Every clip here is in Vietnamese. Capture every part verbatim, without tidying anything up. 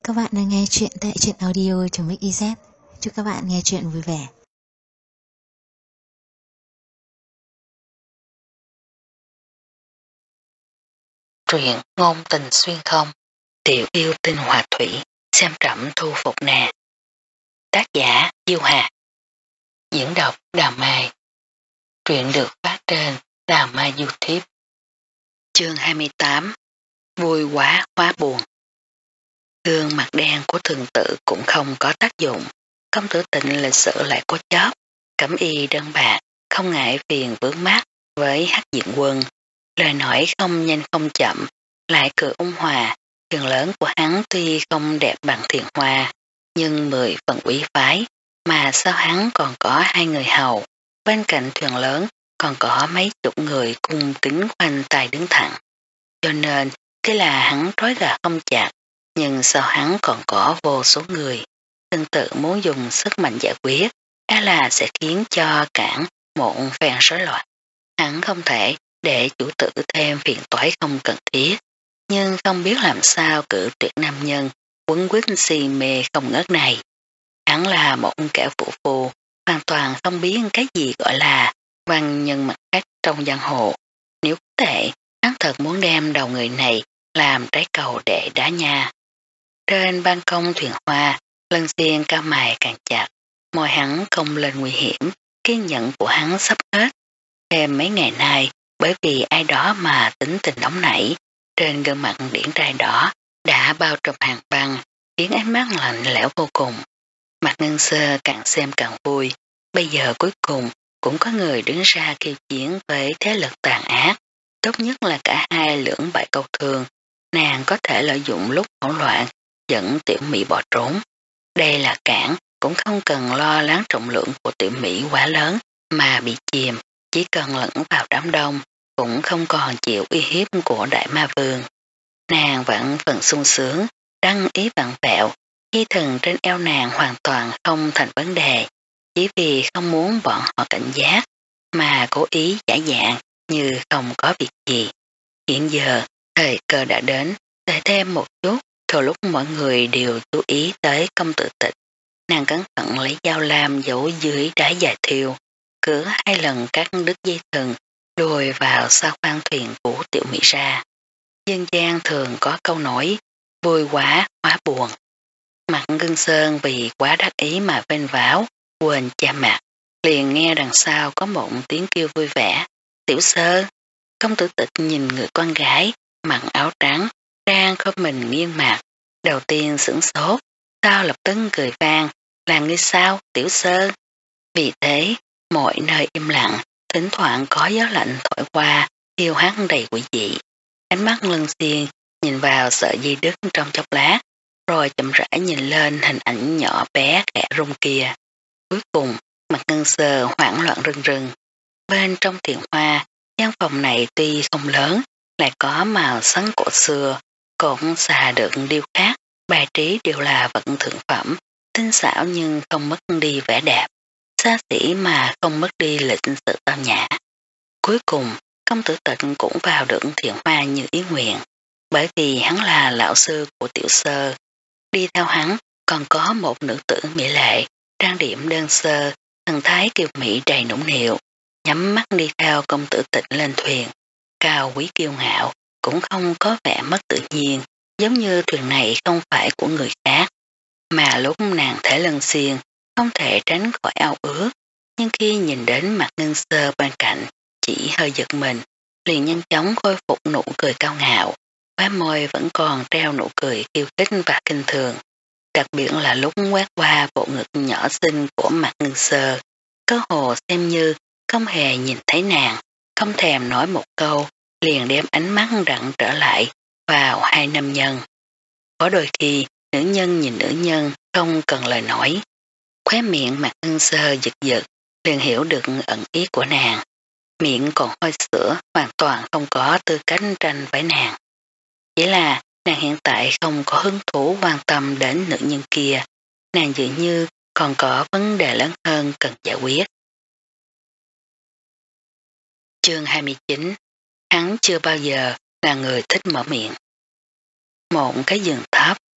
các bạn đang nghe chuyện tại truyện audio.mixyz. Chúc các bạn nghe chuyện vui vẻ. Truyện ngôn tình xuyên không, tiểu yêu tinh hòa thủy, xem trẫm thu phục nàng. Tác giả Diêu Hà. Diễn đọc Đào Mai. Truyện được phát trên Đào Mai YouTube. Chương hai mươi tám. Vui quá hóa buồn. Gương mặt đen của thường tự cũng không có tác dụng. Công tử Tịnh lịch sự lại có chóp, cẩm y đơn bạc, không ngại phiền vướng mắt với Hắc Diện Quân. Lời nói không nhanh không chậm, lại cười ôn hòa. Thuyền lớn của hắn tuy không đẹp bằng Thiền Hoa, nhưng mười phần quý phái, mà sao hắn còn có hai người hầu. Bên cạnh thuyền lớn còn có mấy chục người cung kính khoanh tay đứng thẳng. Cho nên, thế là hắn trói gà không chặt, nhưng sao hắn còn có vô số người. Tương tự muốn dùng sức mạnh giải quyết, đó là sẽ khiến cho cản một phen rối loạn. Hắn không thể để chủ tử thêm phiền toái không cần thiết, nhưng không biết làm sao cử tuyệt nam nhân quấn quýt si mê không ngớt này. Hắn là một kẻ phụ phù, hoàn toàn không biết cái gì gọi là văn nhân mặt khách trong giang hồ. Nếu có thể, hắn thật muốn đem đầu người này làm trái cầu để đá nha. Trên ban công thuyền hoa, Lân Xiên cao mày càng chặt, môi hắn không lên nguy hiểm, kiên nhẫn của hắn sắp hết. Thêm mấy ngày nay, bởi vì ai đó mà tính tình nóng nảy, trên gương mặt điển trai đỏ đã bao trùm hàng băng, khiến ánh mắt lạnh lẽo vô cùng. Mặt Ngân Sơ càng xem càng vui, bây giờ cuối cùng cũng có người đứng ra kêu chiến với thế lực tàn ác. Tốt nhất là cả hai lưỡng bại câu thương, nàng có thể lợi dụng lúc hỗn loạn dẫn tiểu Mỹ bỏ trốn. Đây là cản, cũng không cần lo lắng trọng lượng của tiểu Mỹ quá lớn mà bị chìm, chỉ cần lẫn vào đám đông cũng không còn chịu uy hiếp của đại ma vương. Nàng vẫn phần sung sướng, đăng ý vặn vẹo, khi thần trên eo nàng hoàn toàn không thành vấn đề, chỉ vì không muốn bọn họ cảnh giác mà cố ý giả dạng như không có việc gì. Hiện giờ thời cơ đã đến, đợi thêm một chút, thừa lúc mọi người đều chú ý tới công tử Tịch, nàng cẩn thận lấy dao lam giấu dưới đáy dài thiêu, cửa hai lần cắt đứt dây thừng, lùi vào sau khoang thuyền của tiểu Mỹ ra. Dân gian thường có câu nói, vui quá hóa buồn. Mặt Ngân Sơn vì quá đắc ý mà vênh váo, quên cha mặt, liền nghe đằng sau có một tiếng kêu vui vẻ. Tiểu Sơ, công tử Tịch nhìn người con gái, mặc áo trắng, đang khom mình nghiêng mặt, đầu tiên sửng sốt, sau lập tức cười vang, làm như sao, Tiểu Sơ. Vì thế, mọi nơi im lặng, thỉnh thoảng có gió lạnh thổi qua, thiêu hắt đầy quỷ dị. Ánh mắt Lân Xiên nhìn vào sợi dây đứt trong chốc lát, rồi chậm rãi nhìn lên hình ảnh nhỏ bé khẽ rung kia. Cuối cùng, mặt Ngân Sơ hoảng loạn rưng rưng. Bên trong thiền hoa, gian phòng này tuy không lớn, lại có màu sắn cổ xưa, cũng xà được điêu khắc, bài trí đều là vật thượng phẩm, tinh xảo nhưng không mất đi vẻ đẹp, xa xỉ mà không mất đi lịch sự tao nhã. Cuối cùng, công tử Tịch cũng vào được thiền hoa như ý nguyện, bởi vì hắn là lão sư của Tiểu Sơ. Đi theo hắn còn có một nữ tử mỹ lệ, trang điểm đơn sơ, thần thái kiều mỹ đầy nũng nịu, nhắm mắt đi theo công tử Tịch lên thuyền, cao quý kiêu ngạo, cũng không có vẻ mất tự nhiên, giống như thuyền này không phải của người khác. Mà lúc nàng thể Lân Xiên không thể tránh khỏi ao ước, nhưng khi nhìn đến mặt Ngân Sơ bên cạnh, chỉ hơi giật mình, liền nhanh chóng khôi phục nụ cười cao ngạo, khóe môi vẫn còn treo nụ cười khiêu khích và kinh thường. Đặc biệt là lúc quét qua bộ ngực nhỏ xinh của mặt Ngân Sơ, cơ hồ xem như không hề nhìn thấy nàng, không thèm nói một câu, liền đem ánh mắt đặn trở lại vào hai nam nhân. Có đôi khi, nữ nhân nhìn nữ nhân không cần lời nói. Khóe miệng mặt Ngân Sơ giật giật, liền hiểu được ẩn ý của nàng. Miệng còn hôi sữa, hoàn toàn không có tư cách tranh với nàng. Chỉ là nàng hiện tại không có hứng thú quan tâm đến nữ nhân kia, nàng dường như còn có vấn đề lớn hơn cần giải quyết. Chương hai mươi chín. Hắn chưa bao giờ là người thích mở miệng. Một cái giường thấp,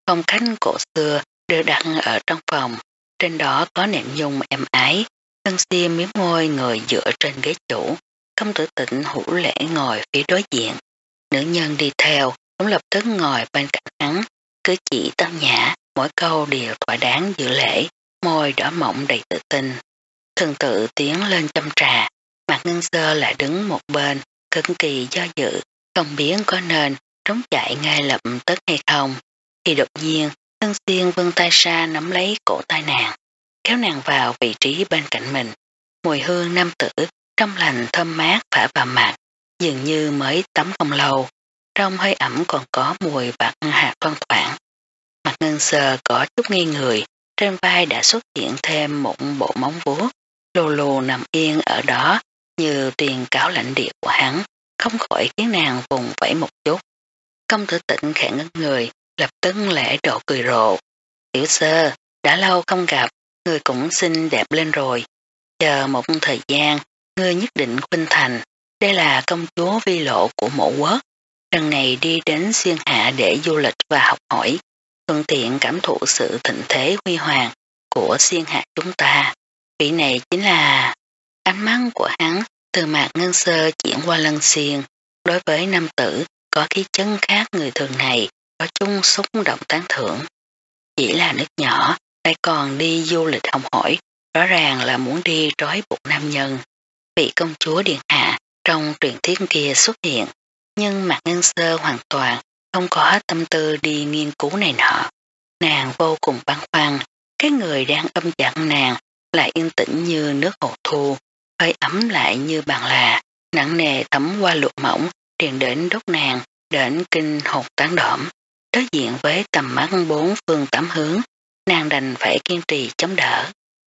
phong cách cổ xưa được đặt ở trong phòng, trên đó có nệm nhung êm ái. Lân Xiên miếm môi ngồi dựa trên ghế chủ, Công Tử Tịnh hữu lễ ngồi phía đối diện. Nữ nhân đi theo cũng lập tức ngồi bên cạnh hắn, cứ chỉ tao nhã, mỗi câu đều thỏa đáng dự lễ, môi đỏ mọng đầy tự tin. Thường tự tiến lên châm trà, Mạc Ngân Sơ lại đứng một bên, cực kỳ do dự, không biết có nên trốn chạy ngay lập tức hay không. Thì đột nhiên, Lân Xiên vươn tay ra nắm lấy cổ tay nàng, kéo nàng vào vị trí bên cạnh mình. Mùi hương nam tử trong lành thơm mát phả vào mặt, dường như mới tắm không lâu, trong hơi ẩm còn có mùi bạc hạt thoang thoảng. Mặt Ngân Sơ có chút nghi người, trên vai đã xuất hiện thêm một bộ móng vuốt, lù lù nằm yên ở đó như tuyên cáo lãnh địa của hắn, không khỏi khiến nàng vùng vẫy một chút. Công Tử Tịnh khẽ ngấn người, lập tức lễ độ cười rộ. Tiểu Sơ, đã lâu không gặp, người cũng xinh đẹp lên rồi. Chờ một thời gian, ngươi nhất định khuynh thành. Đây là công chúa vi lộ của mộ quốc. Lần này đi đến Xuyên Hạ để du lịch và học hỏi, thuận tiện cảm thụ sự thịnh thế huy hoàng của Xuyên Hạ chúng ta. Vị này chính là... Ánh mắt của hắn từ Mạc Ngân Sơ chuyển qua Lân Xiên. Đối với nam tử có khí chất khác người thường này, có chung xúc động tán thưởng. Chỉ là nước nhỏ, lại còn đi du lịch học hỏi, rõ ràng là muốn đi trói buộc nam nhân. Vị công chúa điện hạ trong truyền thuyết kia xuất hiện, nhưng Mạc Ngân Sơ hoàn toàn không có tâm tư đi nghiên cứu này nọ. Nàng vô cùng băn khoăn, cái người đang ôm chặt nàng lại yên tĩnh như nước hồ thu, hơi ấm lại như bàn là, nặng nề thấm qua lụa mỏng, truyền đến đốt nàng, đến kinh hồn tán đỏm. Đối diện với tầm mắt bốn phương tám hướng, nàng đành phải kiên trì chống đỡ.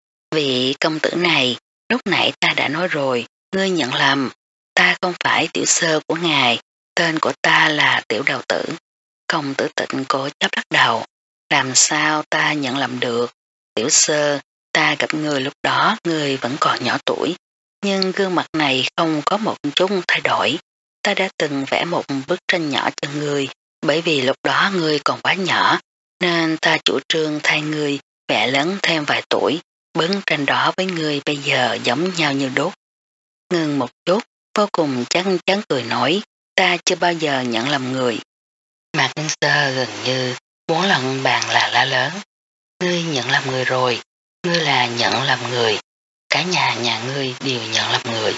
Vị công tử này, lúc nãy ta đã nói rồi, ngươi nhận lầm, ta không phải tiểu sơ của ngài, tên của ta là tiểu đầu tử. Công tử Tịnh cố chấp lắc đầu, làm sao ta nhận lầm được. Tiểu sơ, ta gặp người lúc đó người vẫn còn nhỏ tuổi, nhưng gương mặt này không có một chút thay đổi. Ta đã từng vẽ một bức tranh nhỏ cho ngươi, bởi vì lúc đó ngươi còn quá nhỏ, nên ta chủ trương thay ngươi vẽ lớn thêm vài tuổi, bức tranh đó với ngươi bây giờ giống nhau như đốt. Ngừng một chút, vô cùng chắn chắn cười nói, ta chưa bao giờ nhận lầm người. Mạc Ngân Sơ gần như muốn lận bàn là la lớn. Ngươi nhận lầm người rồi, ngươi là nhận lầm người, cả nhà nhà ngươi đều nhận lầm người.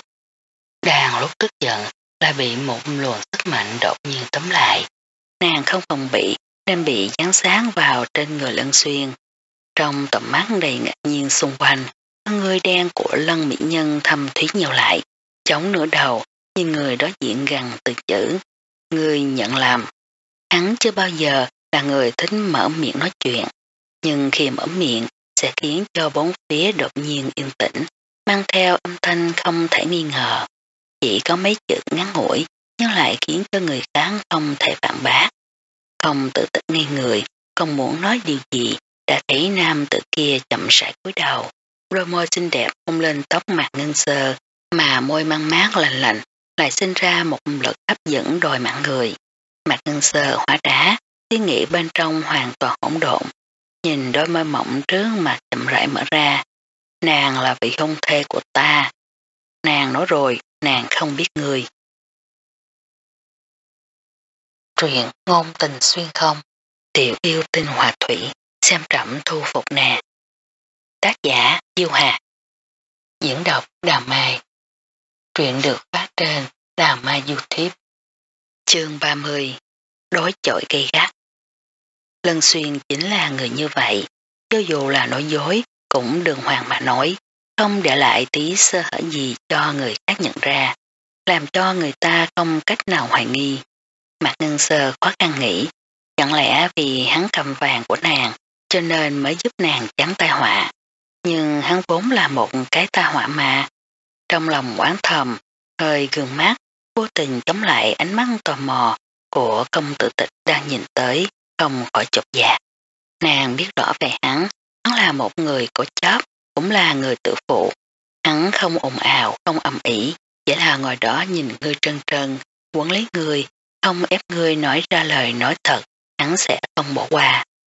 Đang lúc tức giận là bị một luồng sức mạnh đột nhiên tóm lại. Nàng không phòng bị nên bị giáng sáng vào trên người Lân Xuyên. Trong tầm mắt đầy ngạc nhiên xung quanh, con người đen của Lân mỹ nhân thâm thúy nhiều lại, chống nửa đầu như người đối diện gần từ chữ. Ngươi nhận làm. Hắn chưa bao giờ là người thích mở miệng nói chuyện, nhưng khi mở miệng sẽ khiến cho bốn phía đột nhiên yên tĩnh, mang theo âm thanh không thể nghi ngờ. Chỉ có mấy chữ ngắn ngủi nhưng lại khiến cho người khác không thể phản bác. Không tự tích ngay người, không muốn nói điều gì, đã thấy nam tự kia chậm rãi cúi đầu, đôi môi xinh đẹp hôn lên tóc Mạc Ngân Sơ, mà môi mang mát lạnh lạnh lại sinh ra một lực hấp dẫn đôi mạng người. Mạc Ngân Sơ hóa đá, suy nghĩ bên trong hoàn toàn hỗn độn, nhìn đôi môi mỏng trước mặt chậm rãi mở ra. Nàng là vị hôn thê của ta. Nàng nói rồi, nàng không biết người. Truyện ngôn tình xuyên không, tiểu yêu tinh hòa thủy, xem trẫm thu phục nè. Tác giả Diêu Hà. Diễn đọc Đào Mai. Truyện được phát trên Đào Mai YouTube. Chương ba mươi. Đối chọi gay gắt. Lân Xuyên chính là người như vậy, cho dù là nói dối cũng đường hoàng mà nói, không để lại tí sơ hở gì cho người khác nhận ra, làm cho người ta không cách nào hoài nghi. Mạc Ngân Sơ khó khăn nghĩ, chẳng lẽ vì hắn cầm vàng của nàng cho nên mới giúp nàng chắn tai họa, nhưng hắn vốn là một cái tai họa mà. Trong lòng oán thầm, hơi gương mắt, vô tình chống lại ánh mắt tò mò của công tử Tịch đang nhìn tới, không khỏi chột dạ. Nàng biết rõ về hắn, hắn là một người cổ chấp, cũng là người tự phụ. Hắn không ồn ào, không ầm ĩ, chỉ là ngồi đó nhìn ngươi trân trân, quấn lấy ngươi, không ép ngươi nói ra lời nói thật, hắn sẽ không bỏ qua.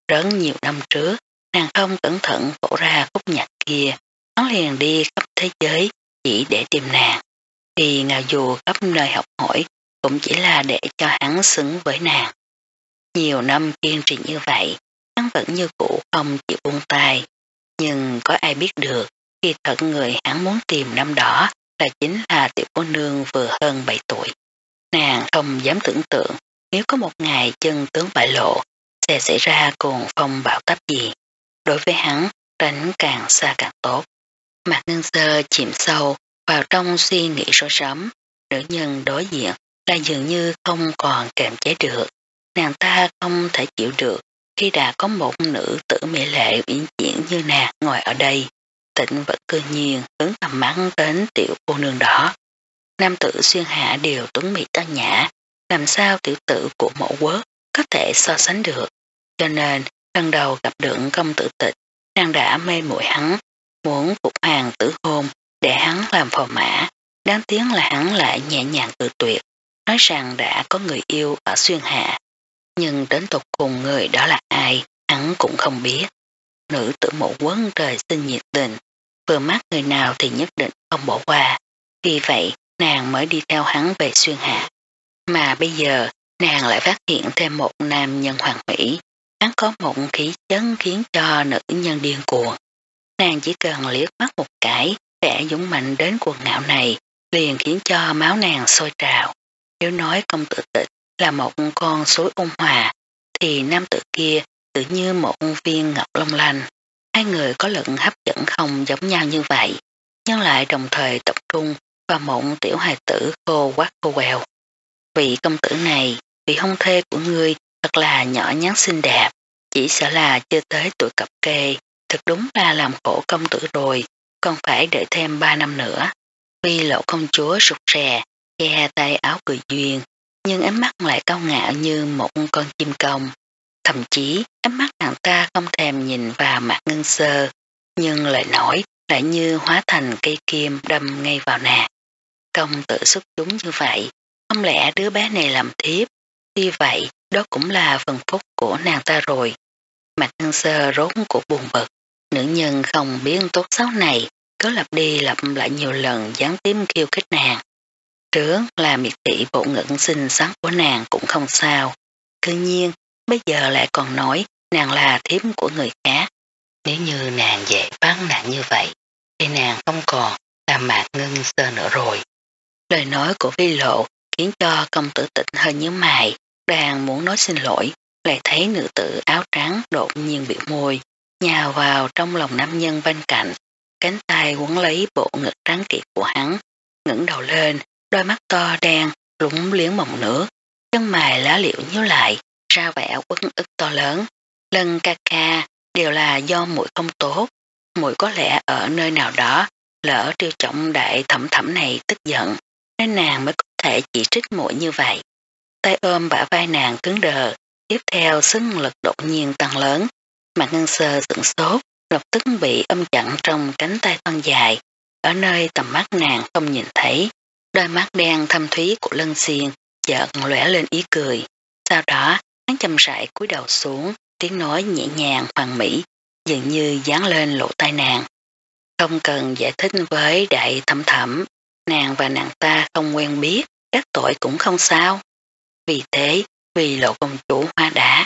rất nhiều năm trước, nàng không cẩn thận phổ ra khúc nhạc kia, hắn liền đi khắp thế giới chỉ để tìm nàng. Thì ngào dù khắp nơi học hỏi cũng chỉ là để cho hắn xứng với nàng. Nhiều năm kiên trì như vậy, hắn vẫn như cũ không chịu buông tay. Nhưng có ai biết được, khi thật người hắn muốn tìm năm đó là chính là tiểu cô nương vừa hơn bảy tuổi. Nàng không dám tưởng tượng nếu có một ngày chân tướng bại lộ sẽ xảy ra cuồng phong bão táp gì. Đối với hắn, tránh càng xa càng tốt. Mạc Ngân Sơ chìm sâu vào trong suy nghĩ rối rắm, nữ nhân đối diện là dường như không còn kềm chế được. Nàng ta không thể chịu được khi đã có một nữ tử mỹ lệ uyển chuyển như nàng ngồi ở đây. Tịnh vẫn cư nhiên hướng tầm mắt đến tiểu cô nương đó. Nam tử xuyên hạ đều tuấn mỹ tao nhã, làm sao tiểu tử của mẫu quốc có thể so sánh được. Cho nên lần đầu gặp được công tử Tịch, nàng đã mê muội hắn, muốn phục hàng tử hôn để hắn làm phò mã. Đáng tiếc là hắn lại nhẹ nhàng cự tuyệt, nói rằng đã có người yêu ở xuyên hạ. Nhưng đến tột cùng người đó là ai, hắn cũng không biết. Nữ tử mẫu quốc trời sinh nhiệt tình, vừa mắt người nào thì nhất định không bỏ qua. Vì vậy nàng mới đi theo hắn về xuyên hạ. Mà bây giờ nàng lại phát hiện thêm một nam nhân hoàn mỹ. Hắn có một khí chất khiến cho nữ nhân điên cuồng. Nàng chỉ cần liếc mắt một cái, vẻ dũng mạnh đến cuồng ngạo này liền khiến cho máu nàng sôi trào. Nếu nói công tử Tịch là một con suối ôn hòa, thì nam tử kia tự như một viên ngọc long lanh. Hai người có lực hấp dẫn không giống nhau như vậy, nhưng lại đồng thời tập trung vào một tiểu hài tử khô quắc khô quèo. Vị công tử này, vị hôn thê của ngươi thật là nhỏ nhắn xinh đẹp, chỉ sợ là chưa tới tuổi cập kê, thật đúng là làm khổ công tử rồi, còn phải đợi thêm ba năm nữa. Vì lộ công chúa rụt rè, che tay áo cười duyên, nhưng ánh mắt lại cao ngạo như một con chim công. Thậm chí ánh mắt nàng ta không thèm nhìn vào Mạc Ngân Sơ, nhưng lời nói lại như hóa thành cây kim đâm ngay vào nàng. Công tử xuất chúng như vậy, không lẽ đứa bé này làm thiếp? Tuy vậy, đó cũng là phần phúc của nàng ta rồi. Mạc Ngân Sơ rốt cuộc buồn bực, nữ nhân không biết tốt xấu này, cứ lặp đi lặp lại nhiều lần gián tiếp khiêu khích nàng. Trước là miệt thị bộ ngữ xinh xắn của nàng cũng không sao. Cứ nhiên, bây giờ lại còn nói nàng là thiếp của người khác. Nếu như nàng dễ bắt nàng như vậy, thì nàng không còn là Mạc Ngân Sơ nữa rồi. Lời nói của Vi Lộ khiến cho công tử Tịch hơi nhíu mày, đang muốn nói xin lỗi, lại thấy nữ tử áo trắng đột nhiên bị môi, nhào vào trong lòng nam nhân bên cạnh, cánh tay quấn lấy bộ ngực trắng kiệt của hắn, ngẩng đầu lên, đôi mắt to đen lúng liếng mộng nước, chân mày lá liễu nhíu lại, ra vẻ uất ức to lớn. Lần ca ca đều là do muội không tốt, muội có lẽ ở nơi nào đó lỡ trêu trọng đại thẩm thẩm này tức giận, nên nàng mới có thể chỉ trích muội như vậy. Tay ôm bả vai nàng cứng đờ, tiếp theo sức lực đột nhiên tăng lớn. Mạc Ngân Sơ sửng sốt, lập tức bị ôm chặn trong cánh tay thon dài, ở nơi tầm mắt nàng không nhìn thấy. Đôi mắt đen thâm thúy của Lân Xiên chợt lóe lên ý cười. Sau đó hắn chậm rãi cúi đầu xuống, tiếng nói nhẹ nhàng hoàn mỹ, dường như dán lên lỗ tai nàng. Không cần giải thích với đại thẩm thẩm, nàng và nàng ta không quen biết, các tội cũng không sao. Vì thế, vì lộ công chúa hoa đá.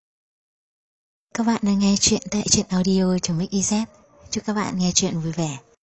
Các bạn đang nghe chuyện tại truyện audio.mixyz. Chúc các bạn nghe chuyện vui vẻ.